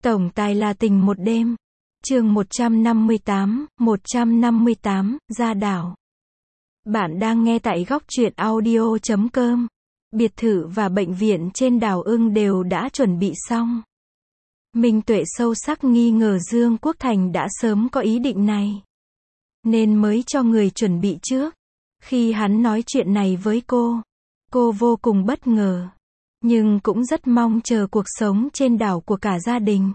Tổng tài là tình một đêm. Chương 158, ra đảo. Bạn đang nghe tại góc truyện audio.com. Biệt thự và bệnh viện trên đảo Ưng đều đã chuẩn bị xong. Minh Tuệ sâu sắc nghi ngờ Dương Quốc Thành đã sớm có ý định này, nên mới cho người chuẩn bị trước. Khi hắn nói chuyện này với cô vô cùng bất ngờ, nhưng cũng rất mong chờ cuộc sống trên đảo của cả gia đình.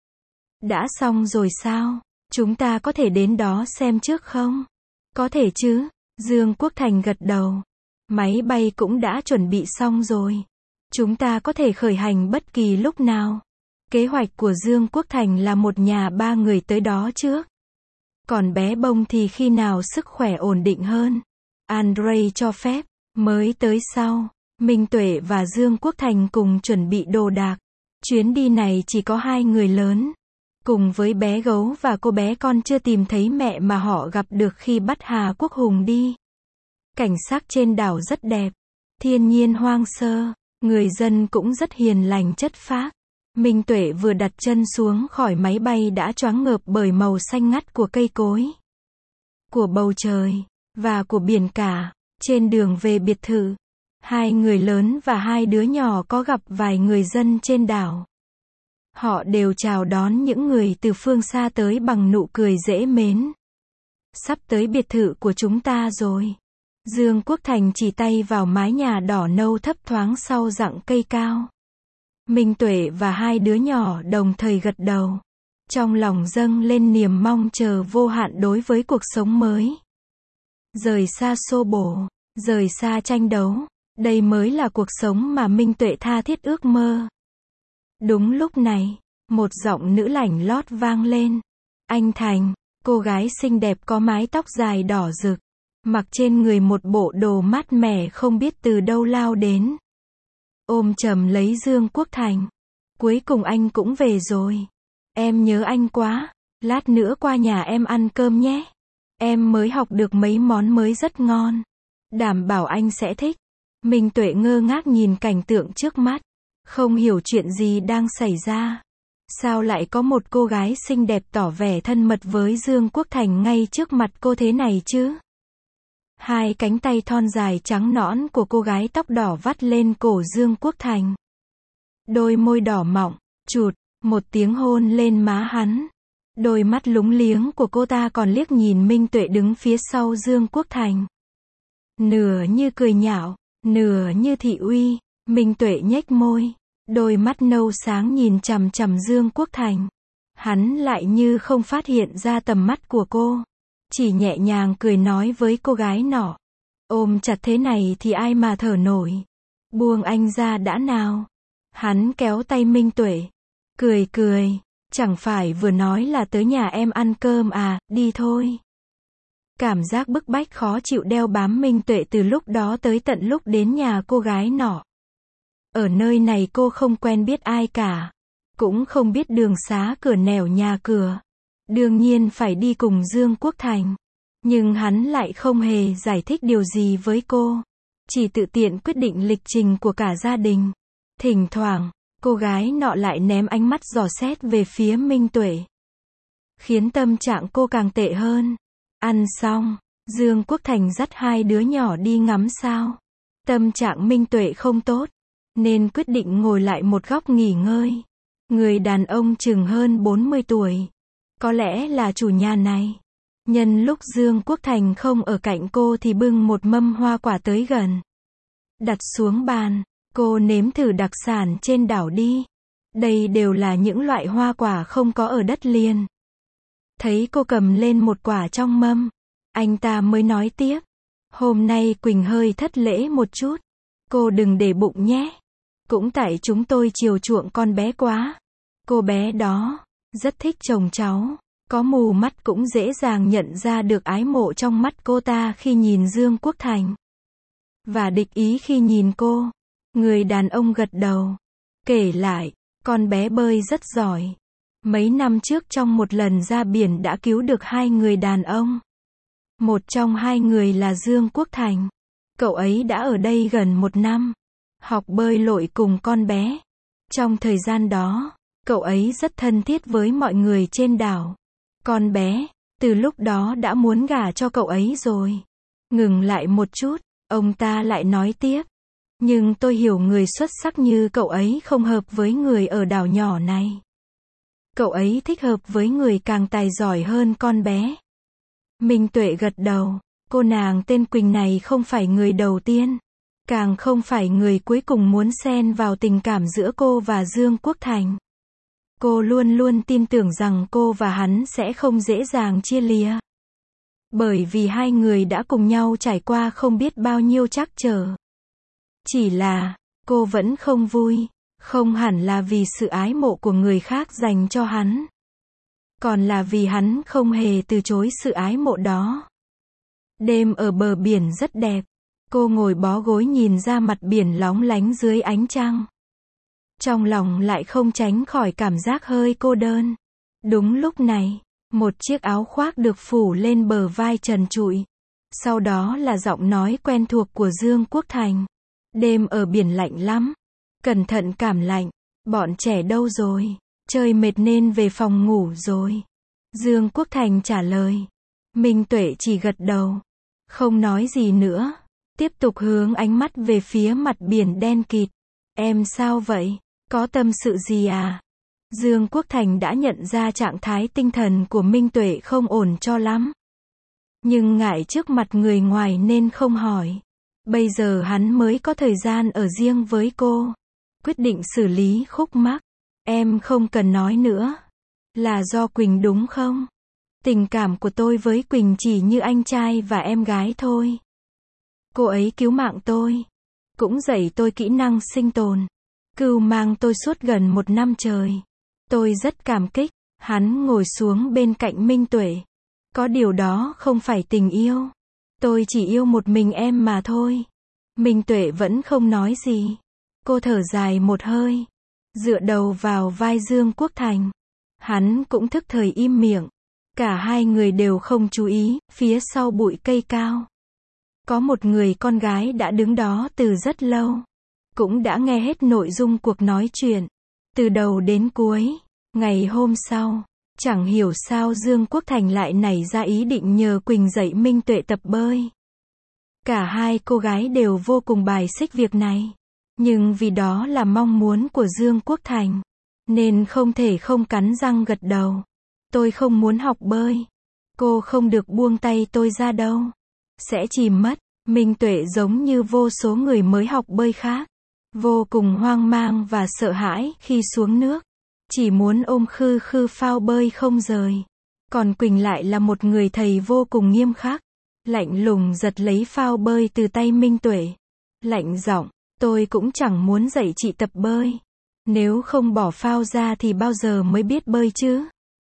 Đã xong rồi sao? Chúng ta có thể đến đó xem trước không? Có thể chứ, Dương Quốc Thành gật đầu. Máy bay cũng đã chuẩn bị xong rồi. Chúng ta có thể khởi hành bất kỳ lúc nào. Kế hoạch của Dương Quốc Thành là một nhà 3 người tới đó trước. Còn bé Bông thì khi nào sức khỏe ổn định hơn, Andre cho phép, mới tới sau. Minh Tuệ và Dương Quốc Thành cùng chuẩn bị đồ đạc. Chuyến đi này chỉ có 2 người lớn, cùng với bé gấu và cô bé con chưa tìm thấy mẹ mà họ gặp được khi bắt Hà Quốc Hùng đi. Cảnh sắc trên đảo rất đẹp, thiên nhiên hoang sơ, người dân cũng rất hiền lành chất phác. Minh Tuệ vừa đặt chân xuống khỏi máy bay đã choáng ngợp bởi màu xanh ngắt của cây cối, của bầu trời, và của biển cả. Trên đường về biệt thự, 2 người lớn và 2 đứa nhỏ có gặp vài người dân trên đảo. Họ đều chào đón những người từ phương xa tới bằng nụ cười dễ mến. Sắp tới biệt thự của chúng ta rồi. Dương Quốc Thành chỉ tay vào mái nhà đỏ nâu thấp thoáng sau rặng cây cao. Minh Tuệ và 2 đứa nhỏ đồng thời gật đầu. Trong lòng dâng lên niềm mong chờ vô hạn đối với cuộc sống mới. Rời xa xô bồ, rời xa tranh đấu. Đây mới là cuộc sống mà Minh Tuệ tha thiết ước mơ. Đúng lúc này, một giọng nữ lảnh lót vang lên. Anh Thành, cô gái xinh đẹp có mái tóc dài đỏ rực, mặc trên người một bộ đồ mát mẻ không biết từ đâu lao đến. Ôm chầm lấy Dương Quốc Thành. Cuối cùng anh cũng về rồi. Em nhớ anh quá, lát nữa qua nhà em ăn cơm nhé. Em mới học được mấy món mới rất ngon. Đảm bảo anh sẽ thích. Minh Tuệ ngơ ngác nhìn cảnh tượng trước mắt, không hiểu chuyện gì đang xảy ra. Sao lại có một cô gái xinh đẹp tỏ vẻ thân mật với Dương Quốc Thành ngay trước mặt cô thế này chứ? 2 cánh tay thon dài trắng nõn của cô gái tóc đỏ vắt lên cổ Dương Quốc Thành. Đôi môi đỏ mọng, chụt, một tiếng hôn lên má hắn. Đôi mắt lúng liếng của cô ta còn liếc nhìn Minh Tuệ đứng phía sau Dương Quốc Thành. Nửa như cười nhạo, nửa như thị uy. Minh Tuệ nhếch môi, đôi mắt nâu sáng nhìn chằm chằm Dương Quốc Thành. Hắn lại như không phát hiện ra tầm mắt của cô, chỉ nhẹ nhàng cười nói với cô gái nọ. Ôm chặt thế này thì ai mà thở nổi. Buông anh ra đã nào. Hắn kéo tay Minh Tuệ, cười, chẳng phải vừa nói là tới nhà em ăn cơm à, đi thôi. Cảm giác bức bách khó chịu đeo bám Minh Tuệ từ lúc đó tới tận lúc đến nhà cô gái nọ. Ở nơi này cô không quen biết ai cả, cũng không biết đường xá cửa nẻo nhà cửa. Đương nhiên phải đi cùng Dương Quốc Thành. Nhưng hắn lại không hề giải thích điều gì với cô, chỉ tự tiện quyết định lịch trình của cả gia đình. Thỉnh thoảng, cô gái nọ lại ném ánh mắt dò xét về phía Minh Tuệ, khiến tâm trạng cô càng tệ hơn. Ăn xong, Dương Quốc Thành dắt 2 đứa nhỏ đi ngắm sao. Tâm trạng Minh Tuệ không tốt, nên quyết định ngồi lại một góc nghỉ ngơi. Người đàn ông chừng hơn 40 tuổi, có lẽ là chủ nhà này. Nhân lúc Dương Quốc Thành không ở cạnh cô thì bưng một mâm hoa quả tới gần, đặt xuống bàn. Cô nếm thử đặc sản trên đảo đi. Đây đều là những loại hoa quả không có ở đất liền. Thấy cô cầm lên một quả trong mâm, anh ta mới nói tiếp. Hôm nay Quỳnh hơi thất lễ một chút. Cô đừng để bụng nhé. Cũng tại chúng tôi chiều chuộng con bé quá. Cô bé đó rất thích chồng cháu. Có mù mắt cũng dễ dàng nhận ra được ái mộ trong mắt cô ta khi nhìn Dương Quốc Thành, và địch ý khi nhìn cô. Người đàn ông gật đầu, kể lại, con bé bơi rất giỏi. Mấy năm trước trong một lần ra biển đã cứu được 2 người đàn ông. Một trong 2 người là Dương Quốc Thành. Cậu ấy đã ở đây gần 1 năm, học bơi lội cùng con bé. Trong thời gian đó, Cậu ấy rất thân thiết với mọi người trên đảo. Con bé, từ lúc đó đã muốn gả cho cậu ấy rồi. Ngừng lại một chút, ông ta lại nói tiếp. Nhưng tôi hiểu người xuất sắc như cậu ấy không hợp với người ở đảo nhỏ này. Cậu ấy thích hợp với người càng tài giỏi hơn con bé. Minh Tuệ gật đầu. Cô nàng tên Quỳnh này không phải người đầu tiên. Càng không phải người cuối cùng muốn xen vào tình cảm giữa cô và Dương Quốc Thành. Cô luôn luôn tin tưởng rằng cô và hắn sẽ không dễ dàng chia lìa. Bởi vì hai người đã cùng nhau trải qua không biết bao nhiêu trắc trở. Chỉ là, cô vẫn không vui, không hẳn là vì sự ái mộ của người khác dành cho hắn. Còn là vì hắn không hề từ chối sự ái mộ đó. Đêm ở bờ biển rất đẹp. Cô ngồi bó gối nhìn ra mặt biển lóng lánh dưới ánh trăng. Trong lòng lại không tránh khỏi cảm giác hơi cô đơn. Đúng lúc này, một chiếc áo khoác được phủ lên bờ vai trần trụi. Sau đó là giọng nói quen thuộc của Dương Quốc Thành. Đêm ở biển lạnh lắm. Cẩn thận cảm lạnh. Bọn trẻ đâu rồi? Chơi mệt nên về phòng ngủ rồi. Dương Quốc Thành trả lời. Minh Tuệ chỉ gật đầu. Không nói gì nữa. Tiếp tục hướng ánh mắt về phía mặt biển đen kịt. Em sao vậy? Có tâm sự gì à? Dương Quốc Thành đã nhận ra trạng thái tinh thần của Minh Tuệ không ổn cho lắm. Nhưng ngại trước mặt người ngoài nên không hỏi. Bây giờ hắn mới có thời gian ở riêng với cô. Quyết định xử lý khúc mắc. Em không cần nói nữa. Là do Quỳnh đúng không? Tình cảm của tôi với Quỳnh chỉ như anh trai và em gái thôi. Cô ấy cứu mạng tôi. Cũng dạy tôi kỹ năng sinh tồn. Cưu mang tôi suốt gần 1 năm trời. Tôi rất cảm kích. Hắn ngồi xuống bên cạnh Minh Tuệ. Có điều đó không phải tình yêu. Tôi chỉ yêu một mình em mà thôi. Minh Tuệ vẫn không nói gì. Cô thở dài một hơi. Dựa đầu vào vai Dương Quốc Thành. Hắn cũng thức thời im miệng. Cả hai người đều không chú ý, phía sau bụi cây cao. Có một người con gái đã đứng đó từ rất lâu. Cũng đã nghe hết nội dung cuộc nói chuyện. Từ đầu đến cuối. Ngày hôm sau, chẳng hiểu sao Dương Quốc Thành lại nảy ra ý định nhờ Quỳnh dạy Minh Tuệ tập bơi. Cả hai cô gái đều vô cùng bài xích việc này. Nhưng vì đó là mong muốn của Dương Quốc Thành. Nên không thể không cắn răng gật đầu. Tôi không muốn học bơi. Cô không được buông tay tôi ra đâu. Sẽ chìm mất. Minh Tuệ giống như vô số người mới học bơi khác. Vô cùng hoang mang và sợ hãi khi xuống nước. Chỉ muốn ôm khư khư phao bơi không rời. Còn Quỳnh lại là một người thầy vô cùng nghiêm khắc. Lạnh lùng giật lấy phao bơi từ tay Minh Tuệ. Lạnh giọng, tôi cũng chẳng muốn dạy chị tập bơi. Nếu không bỏ phao ra thì bao giờ mới biết bơi chứ?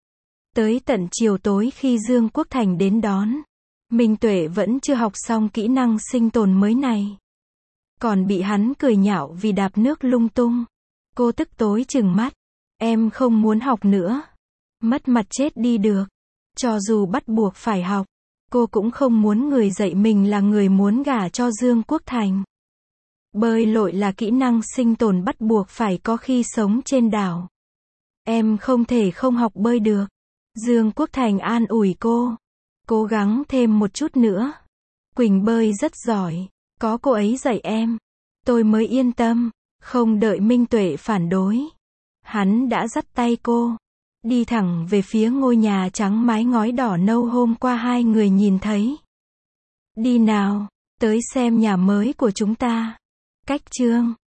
Tới tận chiều tối khi Dương Quốc Thành đến đón. Minh Tuệ vẫn chưa học xong kỹ năng sinh tồn mới này. Còn bị hắn cười nhạo vì đạp nước lung tung. Cô tức tối trừng mắt. Em không muốn học nữa. Mất mặt chết đi được. Cho dù bắt buộc phải học. Cô cũng không muốn người dạy mình là người muốn gả cho Dương Quốc Thành. Bơi lội là kỹ năng sinh tồn bắt buộc phải có khi sống trên đảo. Em không thể không học bơi được. Dương Quốc Thành an ủi cô. Cố gắng thêm một chút nữa. Quỳnh bơi rất giỏi. Có cô ấy dạy em. Tôi mới yên tâm. Không đợi Minh Tuệ phản đối. Hắn đã dắt tay cô. Đi thẳng về phía ngôi nhà trắng mái ngói đỏ nâu hôm qua hai người nhìn thấy. Đi nào, tới xem nhà mới của chúng ta. Cách chương